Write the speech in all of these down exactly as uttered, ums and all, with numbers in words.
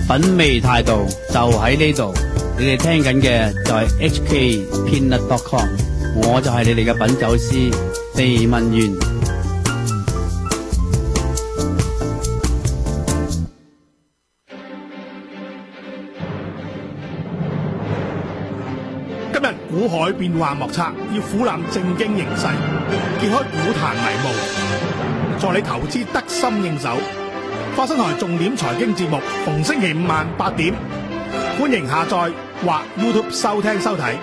品味態度就喺呢度。你哋聽緊嘅就係 H K Peanut dot com， 我就係你哋嘅品酒師地文源。 今日股海變幻莫測，要俯瞰正經形勢，揭開股壇迷霧，助你投資得心應手。花生台重點財經節目，逢星期五晚八點，歡迎下載或 YouTube 收聽收睇。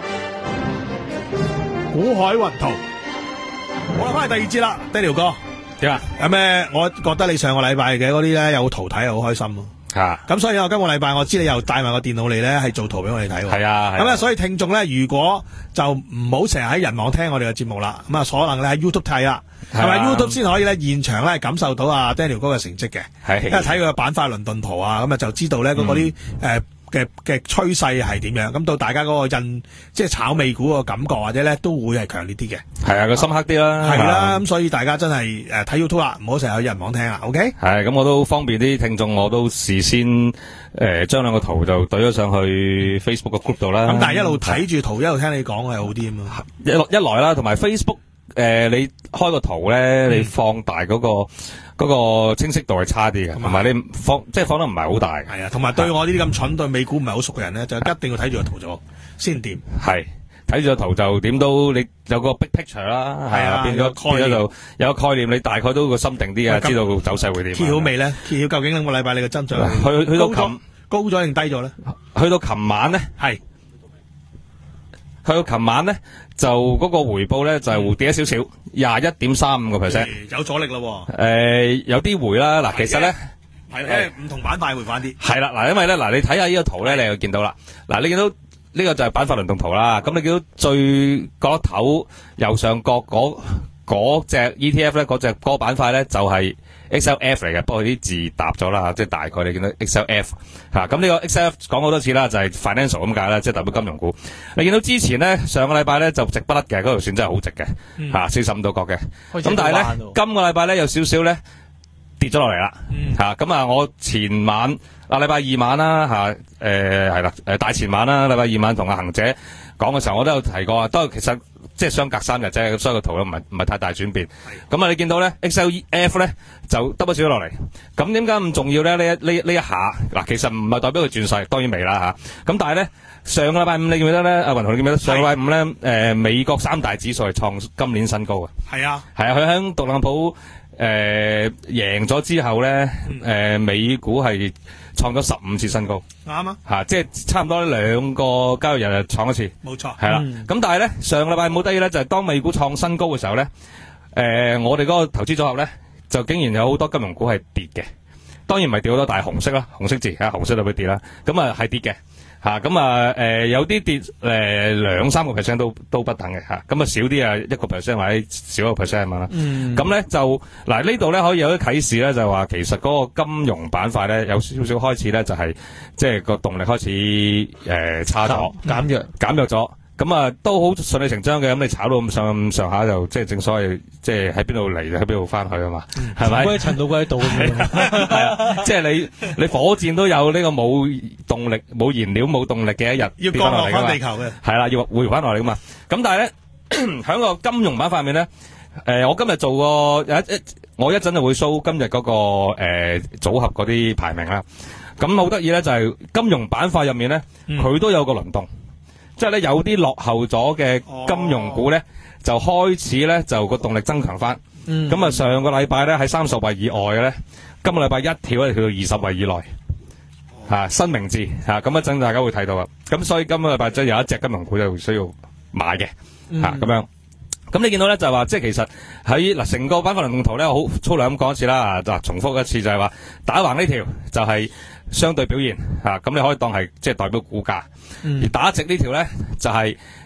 股海雲圖，好啦，翻嚟第二節啦，Daniel哥， 點啊？ 有咩？我覺得你上個禮拜嘅嗰啲咧有圖睇，好開心咯。 吓， 咁所以我今個禮拜我知你又帶埋個電腦嚟咧，係做圖俾我哋睇。 係啊， 咁啊，所以聽眾咧，如果就唔好成日喺人網聽我哋嘅節目啦，咁啊，可能你喺 YouTube 睇啦，係咪 YouTube 先可以咧現場咧感受到阿 Daniel 哥嘅成績嘅？係，因為睇佢嘅板塊輪動圖啊，咁啊就知道咧嗰啲誒嘅嘅趨勢係點樣，咁到大家嗰個印即係炒美股個感覺或者咧都會係強烈啲嘅。 係啊，個深刻啲啦。 係啦，咁所以大家真係誒睇 YouTube 啦，唔好成日喺人網聽啦。OK。 係，咁我都方便啲聽眾，我都事先誒將兩個圖就懟咗上去 Facebook 個 group 度啦。 咁但係一路睇住圖一路聽你講係好啲啊嘛。 一一來啦，同埋 Facebook 誒你開個圖咧，你放大嗰個。嗰個清晰度係差啲嘅，同埋你放即係放得唔係好大。 係啊，同埋對我呢啲咁蠢對美股唔係好熟嘅人咧，就一定要睇住個圖咗先掂。 係睇住個圖就點都你有個 big picture 啦，係啊，變咗變咗就有個概念，你大概都個心定啲啊，知道走勢會點。揭曉未咧？揭曉究竟兩個禮拜你嘅增長去去到琴高咗定低咗咧？ 去到琴晚咧，係去到琴晚咧。就嗰個回報咧就係跌咗少少，廿一點三五個 percent， 有阻力咯。 誒，有啲回啦。嗱，其實咧係因為唔同板塊回翻啲。 係啦，嗱，因為咧嗱，你睇下呢個圖咧，你就見到啦。嗱，你見到呢個就係板塊輪動圖啦。咁你見到最角落頭右上角嗰嗰隻 E T F 咧，嗰隻嗰個板塊咧就係 X L F 嚟嘅，不過啲字搭咗啦，即係大概你見到 X L F 吓，咁呢個 X L F 講好多次啦，就係 financial 咁解啦，即係代表金融股。你見到之前咧上個禮拜咧就直不甩嘅，嗰條線真係好直嘅吓，四十五度角嘅。咁但係咧今個禮拜咧有少少咧跌咗落嚟啦吓，咁啊我前晚啊禮拜二晚啦吓，誒係啦誒大前晚啦，禮拜二晚同阿恒姐講嘅時候，我都有提過啊，都係其實。即係相隔三日啫，咁所以個圖咧唔係唔係太大轉變。咁啊，你見到咧 X L F 咧就耷咗少咗落嚟。咁點解咁重要咧？呢一呢呢一下嗱，其實唔係代表佢轉勢，當然未啦吓。咁但係咧上個禮拜五你記唔記得咧？阿雲同你記唔記得？上個禮拜五咧，誒、呃、美國三大指數係創今年新高嘅。係啊，係啊，佢喺特朗普誒贏咗之後咧，誒、呃、美股係創咗十五次新高，啱啊！吓，即係差唔多兩個交易日就創一次，冇錯，係啦。咁、嗯、但係咧，上個禮拜冇得意咧，就係、是、當美股創新高嘅時候咧，誒、呃，我哋嗰個投資組合咧，就竟然有好多金融股係跌嘅。當然唔係跌好多，但係紅色啦，紅色字吓，紅色就會跌啦。咁啊係跌嘅。吓咁啊，誒有啲跌誒兩三個 percent 都都不等嘅吓，咁啊少啲啊一個 percent 或者少一個 percent 咁樣啦。咁咧就嗱呢度咧可以有啲啟示咧，就係話其實嗰個金融板塊咧有少少開始咧就係即係個動力開始誒差咗，減弱減弱咗。咁啊都好順理成章嘅，咁你炒到咁上咁上下就即係正所謂，即係喺邊度嚟就喺邊度翻去啊嘛，係咪？歸塵到歸到咁樣，係啊，即係你你火箭都有呢個冇動力、冇燃料、冇動力嘅一日要降落翻地球嘅，係啦，要回翻落嚟噶嘛。咁但係咧喺個金融板塊面咧，誒我今日做個有一我一陣就會 show 今日嗰個誒組合嗰啲排名啦。咁好得意咧就係金融板塊入面咧，佢都有個輪動。即係咧有啲落後咗嘅金融股咧，就開始咧就個動力增強翻。咁、嗯、啊上個禮拜咧喺三十位以外嘅咧，今個禮拜一跳咧跳到二十位以內。吓、啊、新名字吓，咁一陣大家會睇到啊。咁所以今個禮拜即係有一隻金融股就需要買嘅吓咁樣。咁你見到咧就係話，即係其實喺嗱成個板塊輪動圖咧，好粗略咁講一次啦。嗱重複一次就係話打橫呢條就係相對表現吓，咁、啊、你可以當係即係代表股價。嗯、而打直呢條咧就係、是、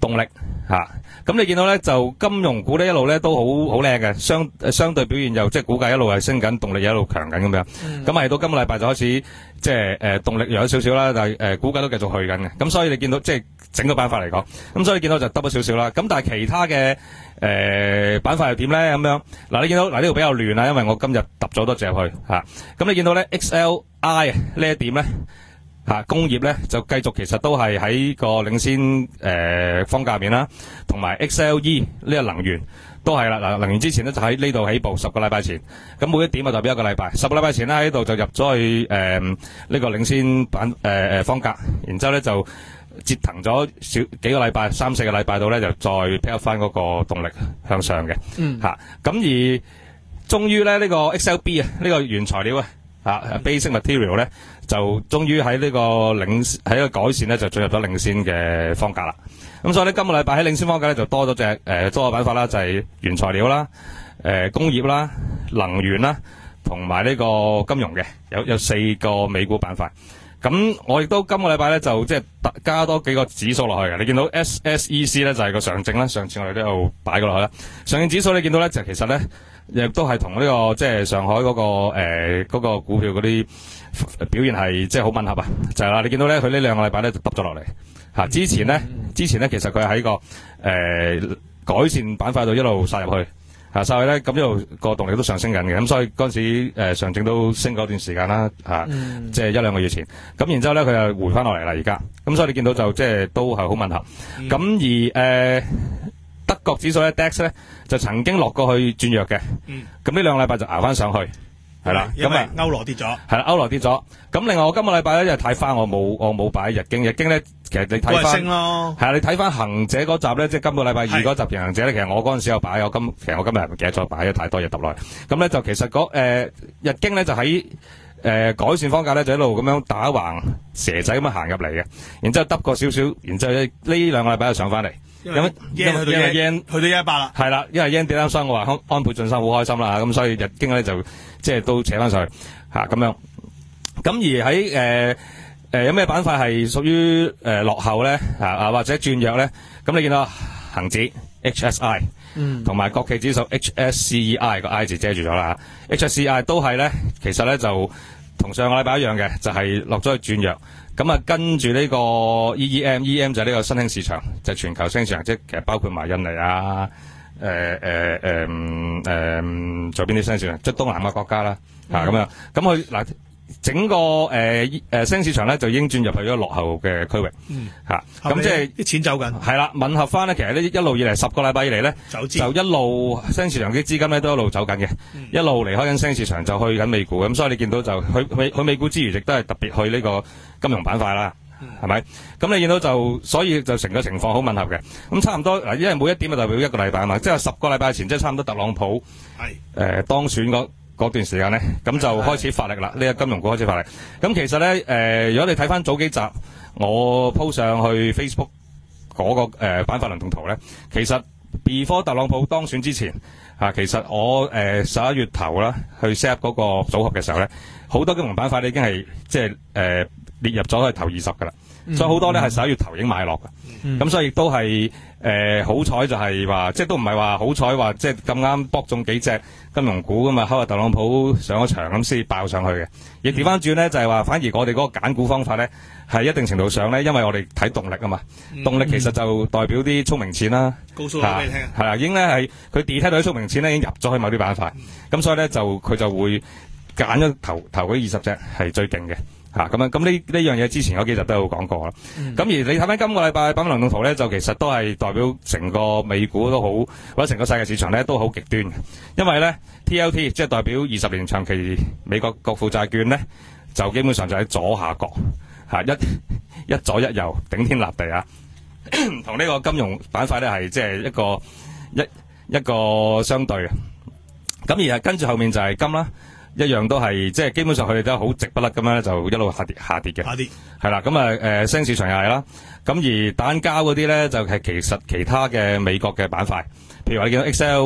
動力吓。咁、啊、你見到咧就金融股咧一路咧都好好靚嘅，相相對表現又即係股價一路係升緊，動力又一路強緊咁樣。咁係、嗯、到今個禮拜就開始即係誒動力弱咗少少啦，但係誒股價都繼續去緊嘅。咁所以你見到即係整個板塊嚟講，咁所以你見到就得咗少少啦。咁但係其他嘅誒板塊又點咧？咁樣嗱，你見到嗱呢度比較亂啦，因為我今日揼咗多隻入去吓。咁、啊、你見到咧 X L I 呢一點咧？吓、啊，工業咧就繼續其實都係喺個領先誒、呃、方價面啦，同埋 X L E 呢個能源都係啦。嗱，能源之前咧就喺呢度起步十個禮拜前，咁每一點啊代表一個禮拜，十個禮拜前咧喺呢度就入咗去誒呢、呃這個領先版誒誒方價，然之後咧就折騰咗少幾個禮拜，三四個禮拜度咧就再 pick up 翻嗰個動力向上嘅。嗯，吓咁、啊、而終於咧呢、這個 X L B 啊呢個原材料啊。啊 ，basic material 咧就終於喺呢個領喺個改善咧就進入咗領先嘅方格啦。咁所以咧今個禮拜喺領先方格咧就多咗隻誒多個板塊啦，就係、是、原材料啦、誒、呃、工業啦、能源啦，同埋呢個金融嘅，有有四個美股板塊。咁我亦都今個禮拜咧就即係加多幾個指數落去嘅。你見到 S S E C 咧就係、是、個上證啦，上次我哋都有擺過落去啦。上證指數你見到咧就其實咧。亦都係同呢個即係上海嗰、那個誒嗰、呃那個股票嗰啲表現係即係好吻合啊！就係、是、啦，你見到咧佢呢兩個禮拜咧就耷咗落嚟吓。之前咧，之前咧其實佢喺個誒、呃、改善板塊度一路殺入去吓，殺、啊、去咧咁一路個動力都上升緊嘅。咁所以嗰陣時誒、呃、上證都升嗰段時間啦吓，即、啊、係、嗯就是、一兩個月前。咁然之後咧佢又回翻落嚟啦，而家咁所以你見到就即係、就是、都係好吻合。咁、嗯、而誒。呃德國指數咧 D A X 咧就曾經落過去轉弱嘅，咁呢兩個禮拜就熬翻上去，係啦， 因為歐羅跌咗， 係啦，歐羅跌咗。咁另外我今個禮拜咧就睇翻，我冇我冇擺日經，日經咧其實你睇翻，係啊，你睇翻恒者嗰集咧，即係今個禮拜二嗰集平衡者咧，其實我嗰陣時有擺，我今其實我今日唔記得咗擺咗太多嘢揼落去。咁咧就其實嗰誒日經咧就喺誒改善方價咧就一路咁樣打橫蛇仔咁樣行入嚟嘅，然之後揼過少少，然之後呢兩個禮拜就上翻嚟。 因為 yen 去到 yen 去到一一八啦， 係啦，因為 yen 跌啱生，我話安安倍晉三好開心啦，咁所以日經咧就即係都扯翻上去吓咁樣。咁而喺誒誒有咩板塊係屬於誒落後咧啊啊或者轉弱咧？咁你見到恒指 H S I， 嗯，同埋國企指數 H S C E I 個 I 字遮住咗啦 ，H S C E I 都係咧，其實咧就同上個禮拜一樣嘅，就係落咗去轉弱。咁啊，跟住呢個 E E M，E E M 就係呢個新興市場，就係、全球新興市場，即係其實包括埋印尼啊，誒誒誒誒，仲有邊啲新興市場？即係東南亞國家啦，嚇咁、嗯、樣。咁佢嗱整個誒誒、呃、新興市場咧，就已經轉入去咗落後嘅區域， 嗯嚇。咁即係啲錢走緊。係啦，吻合翻咧，其實呢一路以嚟十個禮拜以嚟咧，就一路新興市場啲資金咧都一路走緊嘅，嗯、一路離開緊新興市場就去緊美股。咁所以你見到就去去去美股之餘，亦都係特別去呢個金融板塊啦，係咪、嗯？咁你見到就所以就成個情況好吻合嘅。咁差唔多嗱，因為每一點就代表一個禮拜啊嘛，即係十個禮拜前，即係差唔多特朗普係誒是、呃、當選嗰嗰段時間咧，咁就開始發力啦。呢個金融股開始發力。咁其實咧誒、呃，如果你睇翻早幾集，我 po 上去 Facebook 嗰、那個誒板塊輪動圖咧，其實 before 特朗普當選之前啊，其實我誒十一月頭啦去 set up 嗰個組合嘅時候咧，好多金融板塊咧已經係即係誒列入咗去頭二十噶啦，嗯、所以好多咧係十一月頭已經買落噶，咁、嗯、所以亦都係誒好彩就係話，即係都唔係話好彩話，即係咁啱搏中幾隻金融股噶嘛，後來特朗普上咗場咁先爆上去嘅。亦調翻轉咧就係話，反而我哋嗰個揀股方法咧係一定程度上咧，因為我哋睇動力啊嘛，嗯、動力其實就代表啲聰明錢啦， 告訴我俾你聽， 係啦，已經咧係佢 detect 到啲聰明錢咧已經入咗去某啲板塊，咁、嗯、所以咧就佢就會揀咗頭頭嗰二十隻係最勁嘅。吓咁樣，咁呢呢樣嘢之前嗰幾集都有講過啦。咁、嗯、而你睇翻今個禮拜板塊輪動圖咧，就其實都係代表成個美股都好，或者成個世界市場咧都好極端嘅。因為咧 T L T 即係代表二十年長期美國國庫債券咧，就基本上就喺左下角吓，一一左一右頂天立地啊。同呢個金融板塊咧係即係一個一一個相對嘅。咁而係跟住後面就係金啦。一樣都係即係基本上佢哋都好直不甩咁樣就一路下跌下跌嘅，下跌係啦。咁啊誒，新興市場又係啦。咁而蛋膠嗰啲咧就係、是、其實其他嘅美國嘅板塊，譬如話你見到 X L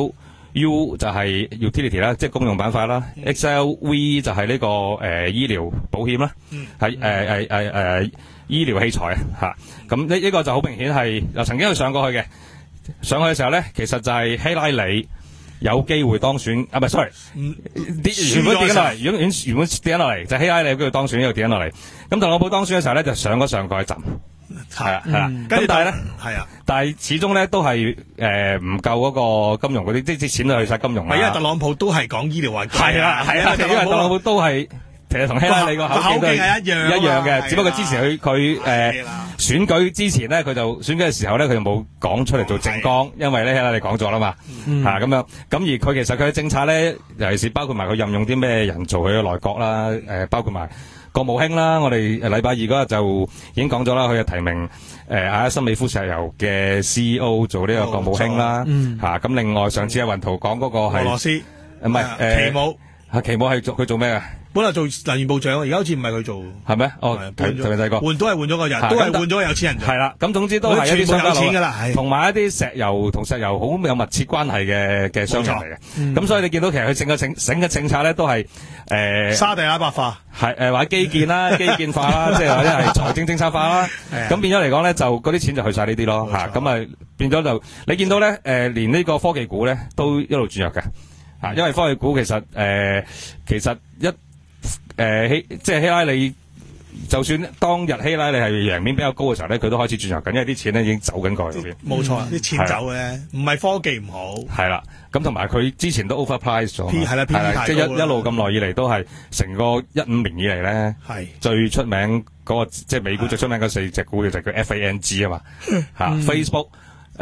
U 就係 utility 啦，即係公用板塊啦。 嗯、 X L V 就係呢、這個誒、呃、醫療保險啦，係誒誒誒誒醫療器材啊嚇。咁呢呢個就好明顯係又曾經去上過去嘅，上去嘅時候咧，其實就係希拉里有機會當選啊，唔係 sorry，跌、嗯、原本跌緊落嚟，原本原本跌緊落嚟，就希拉里有機會當選，呢度跌緊落嚟。咁特朗普當選嘅時候咧，就上咗上過一陣。係啊，係啦，咁但係咧，係啊，但係始終咧都係誒唔夠嗰個金融嗰啲，即係啲錢都去晒金融啦。 因為特朗普都係講醫療環境， 係啊係啊，因為特朗普都係其實同希拉里個口徑都係一樣一樣嘅，只不過之前佢佢誒選舉之前咧，佢就選舉嘅時候咧，佢就冇講出嚟做政綱，因為咧希拉里講咗啦嘛，吓咁樣，咁而佢其實佢嘅政策咧，尤其是包括埋佢任用啲咩人做佢嘅內閣啦，誒包括埋。國務卿啦，我哋禮拜二嗰日就已經講咗啦，佢就提名誒阿森美孚石油嘅 C E O 做呢個國務卿啦，吓咁、嗯啊、另外上次阿雲圖講嗰個係俄羅斯，唔係誒奇姆，啊奇姆係做佢做咩嘅？本來做能源部長，而家好似唔係佢做，係咩？哦，提提名第個換都係換咗個人，都係換咗個有錢人。係啦，咁總之都係一啲商家佬，同埋一啲石油同石油好有密切關係嘅嘅商人嚟嘅。咁、嗯、所以你見到其實佢整個整整嘅政策咧，都係誒、呃、沙地阿拉伯化，係誒或者基建啦、基建化啦，即係或者係財政政策化啦。咁變咗嚟講咧，就嗰啲錢就去晒呢啲咯嚇。咁啊變咗就你見到咧誒、呃，連呢個科技股咧都一路轉弱嘅嚇，因為科技股其實誒、呃、其實一。誒、呃，希即係希拉里，就算當日希拉里係贏面比較高嘅時候咧，佢都開始轉弱緊，因為啲錢咧已經走緊過去嗰邊。冇錯，啲、嗯、錢走嘅，唔係科技唔好。係啦，咁同埋佢之前都 overprice 咗，係啦，係啦，即係一一路咁耐以嚟都係成個一五年以嚟咧，係最出名嗰、那個即係美股最出名嗰四隻股嘅就叫 F A N G 啊嘛，吓 Facebook 誒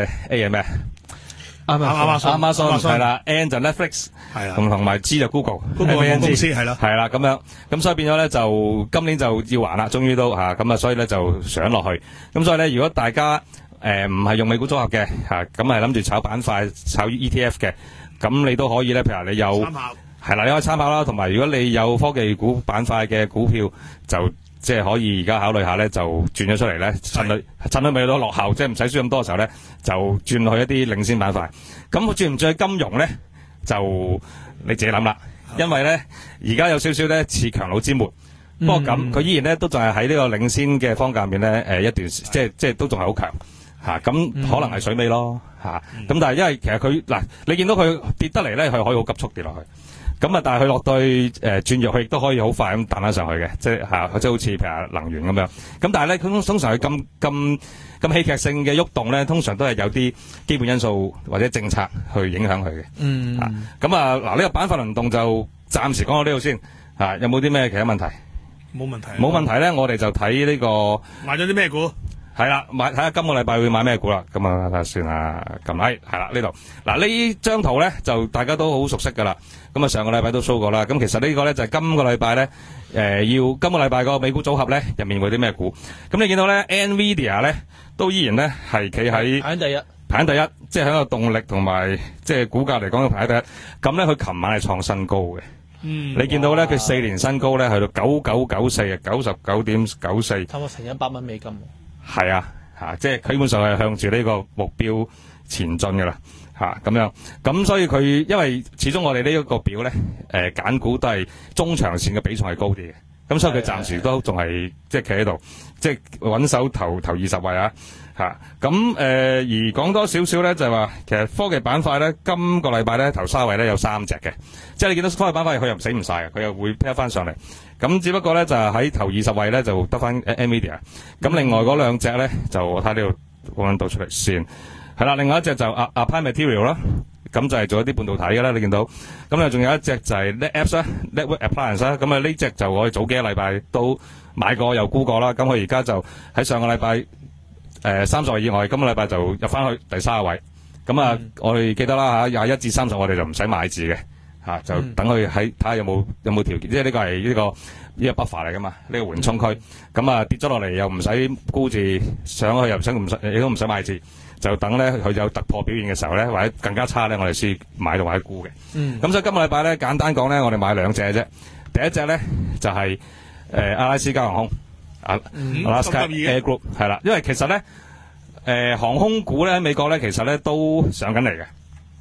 A 係咩？亞馬遜，亞馬遜係啦 ，N 就 Netflix 係啦，同同埋 G 就 Google，Google 公司係啦，係啦咁樣，咁所以變咗咧就今年就要還啦，終於都吓咁啊，所以咧就上落去，咁所以咧如果大家誒唔係用美股組合嘅吓，咁係諗住炒板塊、炒 E T F 嘅，咁你都可以咧，譬如你有係啦，你可以參考啦，同埋如果你有科技股板塊嘅股票就。即係可以而家考慮下咧，就轉咗出嚟咧，趁佢趁佢未到落後，即係唔使輸咁多嘅時候咧，就轉去一啲領先板塊。咁轉唔轉去金融咧，就你自己諗啦。因為咧，而家有少少咧似強弩之末，不過咁佢依然咧都仲係喺呢個領先嘅方向面咧，誒、呃、一段即係即係都仲係好強嚇。咁、啊、可能係水尾咯嚇。咁、啊、但係因為其實佢嗱，你見到佢跌得嚟咧，佢可以好急速跌落去。咁啊，但係佢落到去誒轉弱，佢亦都可以好快咁彈翻上去嘅，即係嚇，即係好似譬如能源咁樣。咁但係咧，通通常佢咁咁咁戲劇性嘅喐動咧，通常都係有啲基本因素或者政策去影響佢嘅。嗯。咁啊，嗱、這、呢個板塊輪動就暫時講到呢度先嚇，有冇啲咩其他問題？冇問題。冇問題咧，我哋就睇呢、這個買咗啲咩股？係啦，買睇下今個禮拜會買咩股啦。咁啊，睇下先啦。咁係係啦，呢度嗱呢張圖咧就大家都好熟悉噶啦。咁啊，上個禮拜都 show 過啦。咁其實呢個咧就係今個禮拜咧，誒、呃、要今個禮拜個美股組合咧入面會啲咩股？咁你見到咧 ，Nvidia 咧都依然咧係企喺排第一，排第一，即係喺個動力同埋即係股價嚟講嘅排第一。咁咧佢琴晚係創新高嘅。嗯。你見到咧佢四年新高咧去到九九九四啊，九十九點九四。差唔多成一百蚊美金。係啊，吓、啊，即係基本上係向住呢個目標前進噶啦，吓、啊、咁樣，咁所以佢因為始終我哋呢一個表咧，誒、呃、揀股都係中長線嘅比重係高啲嘅，咁所以佢暫時都仲係即係企喺度，即係穩守頭頭二十位啊，吓咁誒而講多少少咧就係話，其實科技板塊咧今個禮拜咧頭三位咧有三隻嘅，即係你見到科技板塊佢又唔死唔晒嘅，佢又會劈翻上嚟。咁只不過咧就係喺頭二十位咧就得翻 Nvidia，咁另外嗰兩隻咧就我睇呢度揾到出嚟先，係啦，另外一隻就 Applied Material 啦，咁就係做一啲半導體嘅啦，你見到，咁啊仲有一隻就係 NetApps 啦 ，Network Appliance 啦，咁啊呢隻就我哋早幾個禮拜都買過又沽過啦，咁佢而家就喺上個禮拜誒三十位以外，今個禮拜就入翻去第三個位，咁啊、嗯、我哋記得啦嚇，廿一至三十我哋就唔使買字嘅。啊！就等佢喺睇下有冇有冇條件，即係呢個係呢、這個呢、這個 buffer 嚟噶嘛？呢、這個緩衝區，咁、嗯、啊跌咗落嚟又唔使沽字，上去又唔使唔使，亦都唔使買字，就等咧佢有突破表現嘅時候咧，或者更加差咧，我哋先買到或者沽嘅。嗯。咁所以今個禮拜咧，簡單講咧，我哋買兩隻啫。第一隻咧就係、是、誒、呃、阿拉斯加航空，阿、嗯、Alaska Air Group 係啦，因為其實咧誒、呃、航空股咧喺美國咧其實咧都上緊嚟嘅。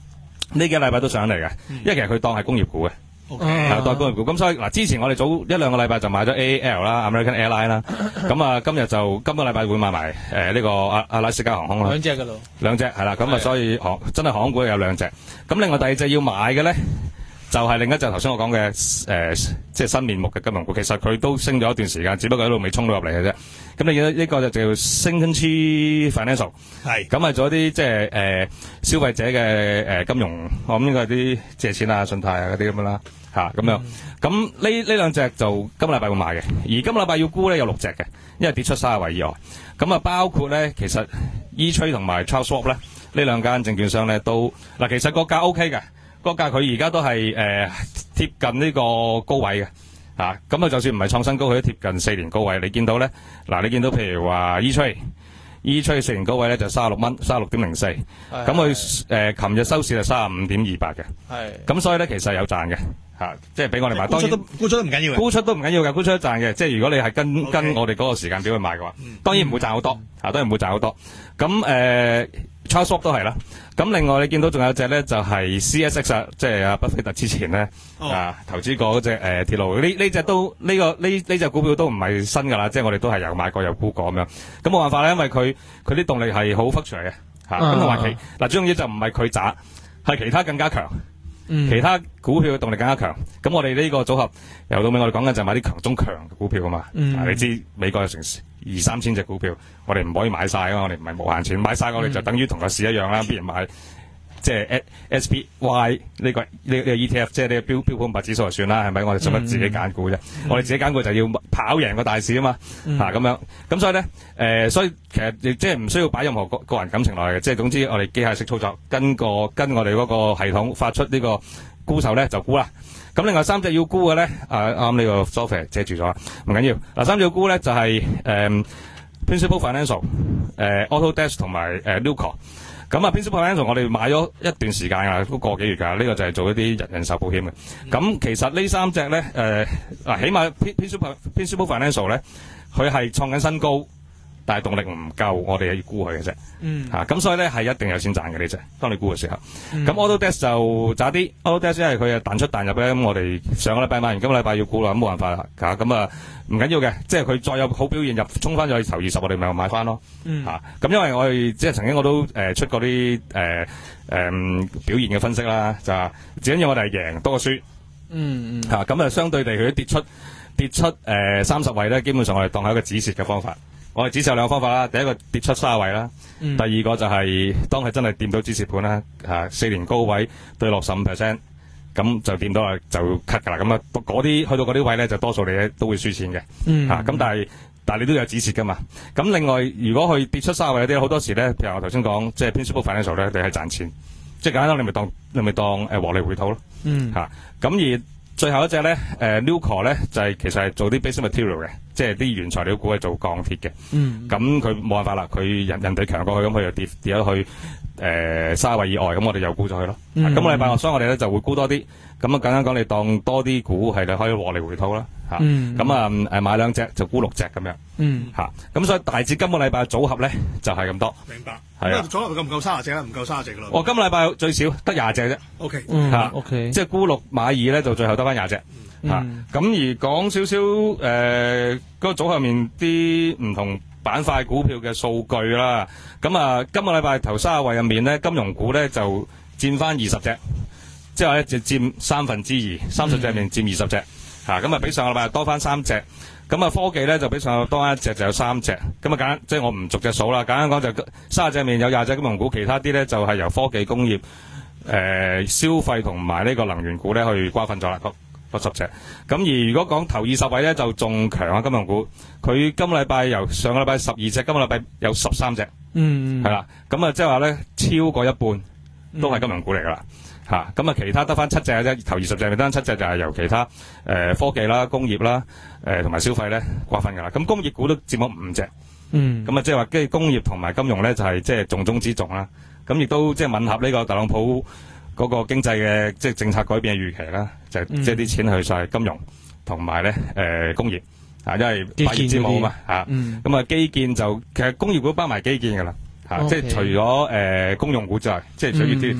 呢幾個禮拜都上嚟嘅，因為其實佢當係工業股嘅。 OK， 係當工業股。咁所以嗱，之前我哋早一兩個禮拜就買咗 A A L 啦 ，American Airline 啦。咁啊，今日就今個禮拜會買埋誒呢個阿阿拉斯加航空啦。 兩隻噶咯。 兩隻係啦，咁啊，所以航真係航空股有兩隻。咁另外第二隻要買嘅咧，就係另一隻頭先我講嘅誒，即係新面目嘅金融股。其實佢都升咗一段時間，只不過喺度未衝到入嚟嘅啫。咁你見到呢個就叫 Synchrony Financial， 係咁係做一啲即係誒消費者嘅誒金融，我諗應該係啲借錢啊、信貸啊嗰啲咁樣啦。吓咁樣，咁呢呢兩隻就今個禮拜會買嘅，而今個禮拜要沽咧有六隻嘅，因為跌出三十位以外，咁啊包括咧其實 E-Trade 同埋 Charles Schwab 咧呢兩間證券商咧都嗱，其實個價 OK 嘅，個價佢而家都係誒貼近呢個高位嘅，啊咁啊就算唔係創新高，佢都貼近四年高位。你見到咧嗱，你見到譬如話 E-Trade。E-Trade 四年高位咧就三十六蚊，三十六點零四。咁佢誒琴日收市就三十五點二八嘅。係。咁所以咧其實有賺嘅嚇，即係俾我哋買。當然沽出都唔緊要嘅。沽出都唔緊要嘅，沽出都賺嘅。即係如果你係跟 Okay. 跟我哋嗰個時間表去買嘅話，當然唔會賺好多嚇，當然唔會賺好多。咁誒 Charles Schwab 都係啦。咁另外你見到仲有隻咧就係 C S X 啊，即係阿巴菲特之前咧、oh. 啊投資過嗰隻誒鐵路，呢呢隻都呢、這個呢呢隻股票都唔係新㗎啦，即係我哋都係有買過有沽過咁樣。咁冇辦法啦，因為佢佢啲動力係好 fluctuate 嘅嚇。咁同埋其嗱，最重要就唔係佢渣，係其他更加強。嗯、其他股票嘅動力更加強，咁我哋呢個組合由到尾我哋講緊就係買啲強中強嘅股票啊嘛。嗯啊、你知美國有成二三千隻股票，我哋唔可以買晒啊！我哋唔係無限錢買晒，我哋就等於同個市一樣啦。必然買即係 S P Y 呢個呢呢個 E T F， 即係呢個標標普五百指數就算啦，係咪？我哋做乜自己揀股啫？嗯、我哋自己揀股就要跑贏個大市啊嘛。嚇咁、嗯啊、樣，咁所以咧誒、呃，所以其實亦即係唔需要擺任何個個人感情落去嘅，即係總之我哋機械式操作，跟個跟我哋嗰個系統發出呢個沽售咧就沽啦。咁另外三隻要沽嘅咧，啊啱呢個 software 遮住咗，唔緊要。嗱三隻要沽咧就係、是、誒、呃、Principal Financial、呃、Autodesk 同埋誒 Nucor。咁啊 Principal Financial 我哋買咗一段時間㗎，都個幾月㗎。呢、這個就係做一啲人人壽保險嘅。咁、嗯、其實呢三隻咧誒嗱，起碼 Principal Principal Financial 咧，佢係創緊新高。但係動力唔夠，我哋要沽佢嘅啫。嗯。嚇、啊，咁所以咧係一定有錢賺嘅呢隻。當你沽嘅時候，咁、嗯、Autodesk 就渣啲。Autodesk 因為佢係彈出彈入咧，咁我哋上個禮拜買完，今個禮拜要沽啦，咁冇辦法啦。嚇，咁啊唔緊要嘅，即係佢再有好表現入，衝翻咗去頭二十，我哋咪買翻咯。嗯。嚇、啊，咁因為我哋即係曾經我都誒、呃、出過啲誒誒表現嘅分析啦，就係只緊要我哋係贏多過輸。嗯嗯。嚇、啊，咁啊相對地佢跌出跌出誒三十位咧，基本上我哋當係一個止蝕嘅方法。我哋止蝕有兩個方法啦，第一個跌出三十位啦，嗯、第二個就係、是、當係真係掂到止蝕盤啦，嚇四年高位對落十五 percent，咁就掂到啦就 cut 㗎啦，咁啊嗰啲去到嗰啲位咧就多數你咧都會輸錢嘅，嚇咁、嗯啊、但係但係你都有止蝕㗎嘛，咁另外如果佢跌出三十位嗰啲好多時咧，譬如我頭先講即係 Principal Financial 咧，你係賺錢，即係簡單你咪當你咪當誒獲利回吐咯，嚇咁、嗯啊、而。最後一隻咧，誒、呃、Nucor 咧就係、是、其實係做啲 basic material 嘅，即係啲原材料股係做鋼鐵嘅。嗯。咁佢冇辦法啦，佢人人哋強過佢，咁佢又跌跌咗去誒三十位以外，咁我哋又沽咗佢咯。嗯。咁個禮拜，所以我哋咧就會沽多啲。咁啊，簡單講，你當多啲股係你可以獲利回吐啦。嚇。嗯。咁啊誒買兩隻就沽六隻咁樣。嗯。嚇。咁所以大致今個禮拜嘅組合咧就係、是、咁多。明白。係啊，組合夠唔夠三十隻啊？唔夠三十隻噶啦。我今個禮拜最少得廿隻啫。O K。嗯。嚇。O K。即係沽六買二咧，就最後得翻廿隻。嚇。咁、嗯、而講少少誒嗰個組合入面啲唔同板塊股票嘅數據啦。咁啊，今個禮拜頭三十位入面咧，金融股咧就佔翻二十隻，即係話咧就佔三分之二，三十隻入面佔二十隻。嚇。咁啊，比上個禮拜多翻三隻。咁啊，科技咧就比上個多一隻就有三隻。咁啊，簡單即係我唔逐隻數啦。簡單講就三十隻入面有廿隻金融股，其他啲咧就係由科技、工業、誒、呃、消費同埋呢個能源股咧去瓜分咗啦。嗰十隻。咁而如果講頭二十位咧就仲強啊，金融股。佢今個禮拜由上個禮拜十二隻，今個禮拜有十三隻。嗯，係啦。咁啊，即係話咧超過一半都係金融股嚟噶啦。嚇，咁啊，其他得翻七隻啫，頭二十隻咪得翻七隻，就係由其他誒、呃、科技啦、工業啦、誒同埋消費咧瓜分噶啦。咁工業股都佔咗五隻，嗯，咁啊即係話即係工業同埋金融咧就係即係重中之重啦。咁亦都即係吻合呢個特朗普嗰個經濟嘅即係政策改變嘅預期啦，就係即係啲錢去晒金融同埋咧誒工業啊，因為百業之母啊嘛嚇，咁啊基建就其實工業股包埋基建噶啦。嚇，即係除咗誒公用股之外，即係除咗 utility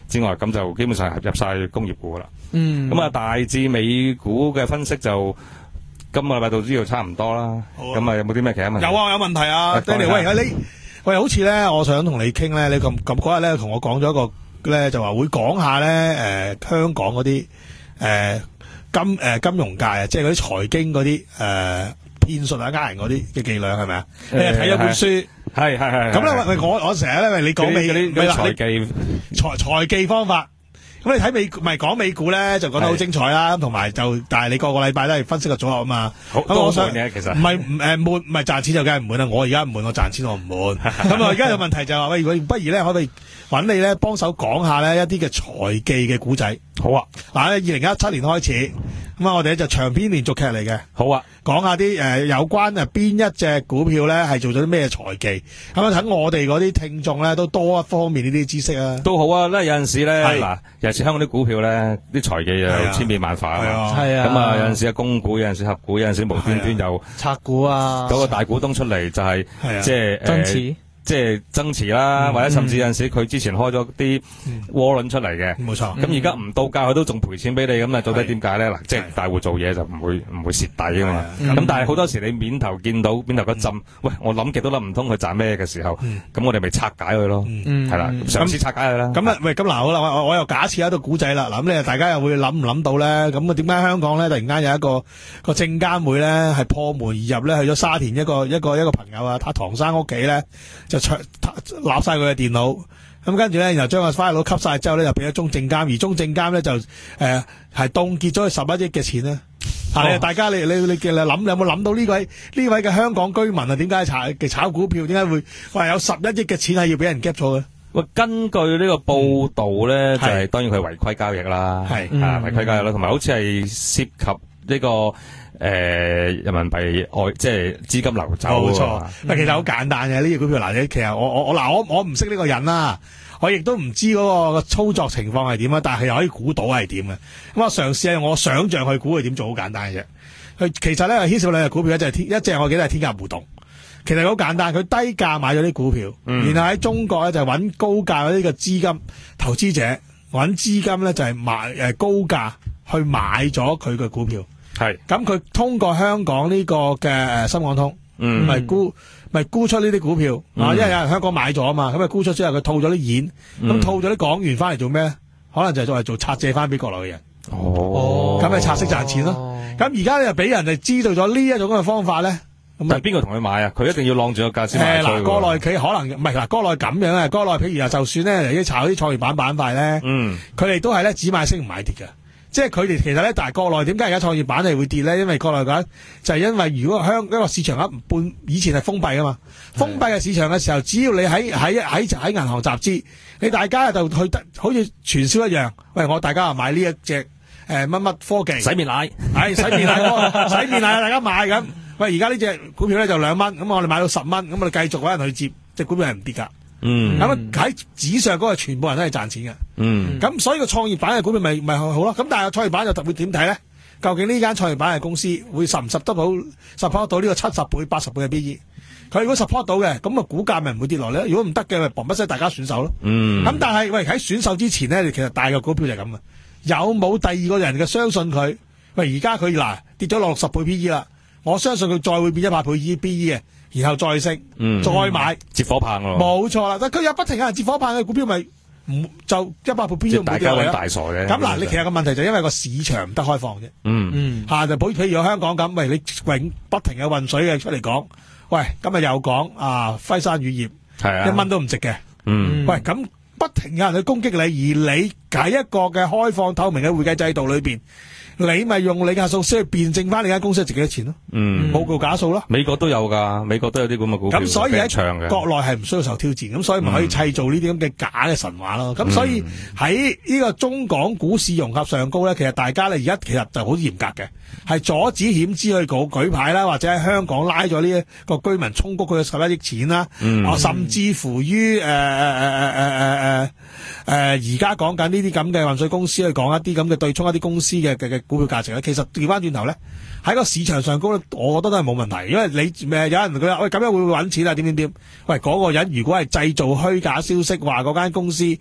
之外，咁就基本上係入晒工業股噶啦。 嗯， 咁啊，大致美股嘅分析就今個禮拜到呢度差唔多啦。咁啊，有冇啲咩其他問題？ 有啊，有問題啊 ，Danny，喂，你喂，好似咧，我想同你傾咧，你咁咁嗰日咧同我講咗一個咧，就話會講下咧，誒、呃，香港嗰啲誒金誒、呃、金融界啊，即係嗰啲財經嗰啲誒騙術啊、呃人嗰啲嘅伎倆係咪啊？你係睇咗本書， 係係係。 咁咧，喂，我我成日咧，喂，你講美嗰啲財技財財技方法。咁你睇美唔係講美股咧，就講得好精彩啦，同埋就但係你個個禮拜都係分析個組合啊嘛。 好， 咁我想其實唔係唔誒悶，唔係賺錢就梗係唔悶啦。我而家唔悶，我賺錢我唔悶。咁啊，而家有問題就係話喂，如果不如咧，可唔可以揾你咧幫手講下咧一啲嘅財技嘅古仔？ 好啊， 嗱，二零一七年開始，咁啊，我哋咧就長篇連續劇嚟嘅。 好啊， 講下啲誒有關啊邊一隻股票咧係做咗啲咩財技，咁啊等我哋嗰啲聽眾咧都多一方面呢啲知識啊。 都好啊，咧有陣時咧嗱，尤其是香港啲股票咧，啲財技又千變萬化啊嘛。係啊，咁啊有陣時啊供股，有陣時合股，有陣時無端端又拆股啊， 嗰個大股東出嚟就係即係誒。即係增持啦，嗯、或者甚至有陣時佢之前開咗啲窩輪出嚟嘅，冇錯。咁而家唔到價，佢都仲賠錢俾你，咁啊到底點解咧？嗱，即係大戶做嘢就唔會唔會蝕底啊嘛。咁、嗯、但係好多時你面頭見到面頭嗰陣，嗯、喂，我諗極都諗唔通佢賺咩嘅時候，咁、嗯、我哋咪拆解佢咯，係、嗯、啦，嘗試拆解佢啦。咁啊，喂，咁嗱好啦，我我又假設一個古仔啦，嗱咁你大家又會諗唔諗到咧？咁啊點解香港咧突然間有一個個證監會咧係破門而入咧，去咗沙田一個一個一個朋友啊，他唐生屋企咧就搶。立晒佢嘅電腦，咁跟住咧，然後將個 file 吸晒之後咧，就俾咗中證監，而中證監咧就誒係凍結咗佢十一億嘅錢咧。係、哦、大家你你你嘅諗，你有冇諗到呢位呢位嘅香港居民啊？點解炒嘅炒股票？點解會話有十一億嘅錢係要俾人 gap 咗嘅？喂，根據呢個報道咧，嗯、就係、是、當然佢違規交易啦，係啊違規交易啦，同埋好似係涉及呢、這個。誒、呃，人民幣外即係資金流走，冇錯。但其實好簡單嘅呢隻股票，嗱，你其實我我我嗱，我我唔識呢個人啦，我亦都唔知嗰個操作情況係點啊，但係又可以估到係點嘅。咁我嘗試下我想象去估佢點做，好簡單嘅啫。佢其實咧牽涉兩隻股票，一隻係天，一隻我記得係天價互動。其實好簡單，佢低價買咗啲股票，嗯、然後喺中國咧就揾高價嗰啲嘅資金投資者揾資金咧就係買誒高價去買咗佢嘅股票。係，咁佢通過香港呢個嘅誒深港通，嗯，咪沽咪沽出呢啲股票，啊、嗯，因為有人香港買咗啊嘛，咁咪沽出之後佢套咗啲現，咁、嗯、套咗啲港元翻嚟做咩？可能就係作為做拆借翻俾國內嘅人。哦，咁咪拆息賺錢咯。咁而家又俾人哋知道咗呢一種嘅方法咧，咁但係邊個同佢買啊？佢一定要晾住個價先買出。誒，嗱，國內佢可能唔係嗱，國內咁樣啊，國內譬如啊，就算咧，嚟啲炒啲創業板板塊咧，嗯，佢哋都係咧只買升唔買跌嘅。即係佢哋其實咧，但係國內點解而家創業板係會跌咧？因為國內講就係因為如果香一個市場一半以前係封閉噶嘛，封閉嘅市場嘅時候，只要你喺喺喺喺銀行集資，你大家就去得好似傳銷一樣。喂，我大家啊買呢一隻誒乜乜科技洗面奶，係洗面奶，洗面奶大家買咁。喂，而家呢隻股票咧就兩蚊，咁我哋買到十蚊，咁我哋繼續搵人去接，隻股票係唔跌噶。嗯，咁喺紙上嗰個全部人都係賺錢嘅。嗯，咁所以個創業板嘅股票咪咪好咯。咁但係創業板又特別點睇咧？究竟呢間創業板嘅公司會實唔實得到 support 到呢個七十倍、八十倍嘅 P E？ 佢如果 support 到嘅，咁個股價咪唔會跌落嚟。如果唔得嘅，咪嘣不聲大家選手咯。嗯，咁但係喂喺選手之前咧，其實大嘅股票就係咁啊。有冇第二個人嘅相信佢？喂，而家佢嗱跌咗落六十倍 P E 啦，我相信佢再會變一百倍 P E 嘅。然後再升，嗯、再買接火棒咯，冇錯啦。但佢有不停有人接火棒嘅股票，咪唔就一百倍 P E 都唔會跌落嚟啦。大傻嘅。咁嗱，你其實個問題就因為個市場唔得開放啫。嗯嗯，吓就譬如香港咁，喂，你永不停嘅運水嘅出嚟講，喂，今日又講啊輝山乳業係啊一蚊都唔值嘅。嗯，喂，咁不停有人去攻擊你，而你喺一個嘅開放透明嘅會計制度裏邊。你咪用你嘅數先去辯證翻你間公司值幾多錢咯？嗯，報告假數咯。美國都有噶，美國都有啲咁嘅股票。咁所以喺國內係唔需要受挑戰，咁所以咪可以砌造呢啲咁嘅假嘅神話咯。咁、嗯、所以喺呢個中港股市融合上高咧，其實大家咧而家其實就好嚴格嘅，係阻止險資去舉舉牌啦，或者喺香港拉咗呢一個居民充谷佢嘅十一億錢啦，嗯、啊，甚至乎於誒誒誒誒誒誒誒而家講緊呢啲咁嘅運水公司去講一啲咁嘅對沖一啲公司嘅嘅嘅。股票價值咧，其實調翻轉頭咧，喺個市場上高咧，我覺得都係冇問題，因為你誒有人佢話喂咁樣會唔會揾錢啊？點點點？喂，嗰、那個人如果係製造虛假消息，話嗰間公司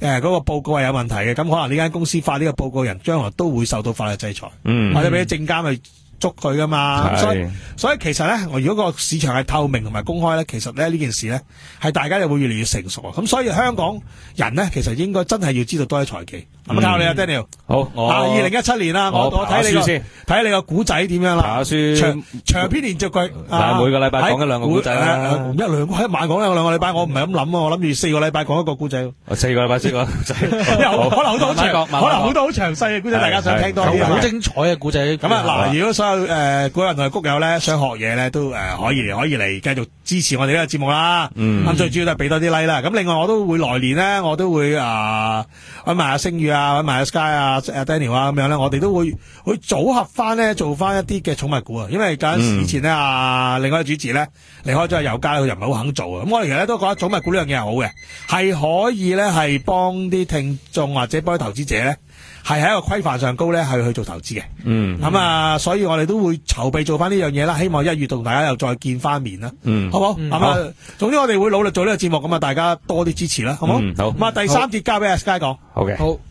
誒嗰個報告係有問題嘅，咁可能呢間公司發呢個報告人將來都會受到法律制裁， 嗯， 或者俾證監去捉佢噶嘛，所以所以其實咧，如果個市場係透明同埋公開咧，其實咧呢件事咧係大家就會越嚟越成熟啊。咁所以香港人咧，其實應該真係要知道多啲財技。咁靠你啊 Daniel。 好， 啊，二零一七年啦，我我睇你個睇你個古仔點樣啦。 爬書長長篇連續句。 嗱，每個禮拜講一兩個古仔啦。 一兩個一晚講一兩個禮拜，我唔係咁諗啊，我諗住四個禮拜講一個古仔。 四個禮拜四個古仔， 可能好多好長，可能好多好詳細嘅古仔，大家想聽多啲。 好精彩嘅古仔。 咁啊，嗱，如果所有誒古人同埋谷友咧想學嘢咧，都誒可以可以嚟繼續支持我哋呢個節目啦。咁最主要都係俾多啲 like 啦。咁另外我都會來年咧，我都會啊揾埋阿星宇啊，揾埋阿 Sky 啊、阿 Daniel 啊咁樣咧，我哋都會會組合翻咧，做翻一啲嘅寵物股啊。因為嗰陣時以前咧啊，另外一個主持咧離開咗係油家，佢又唔係好肯做啊。咁我哋其實咧都覺得寵物股呢樣嘢係好嘅，係可以咧係幫啲聽眾或者幫啲投資者咧。係喺一個規範上高咧，係去做投資嘅。嗯，咁啊，所以我哋都會籌備做翻呢樣嘢啦。希望一月同大家又再見翻面啦。嗯，好唔好？咁啊，總之我哋會努力做呢個節目，咁啊，大家多啲支持啦，好唔好？好。咁啊，第三節交俾阿 Sky 講。 好嘅。好。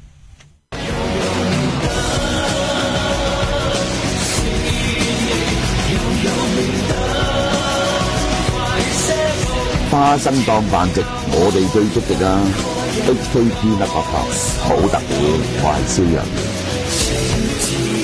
花生當飯食，我哋最積極啊！H K P 粒白頭好特別，我係燒人。